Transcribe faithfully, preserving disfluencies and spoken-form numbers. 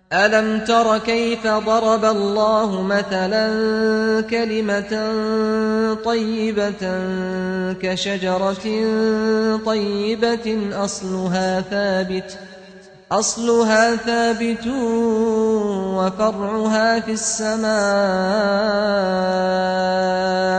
ألم تر كيف ضرب الله مثلا كلمة طيبة كشجرة طيبة أصلها ثابت أصلها ثابت وفرعها في السماء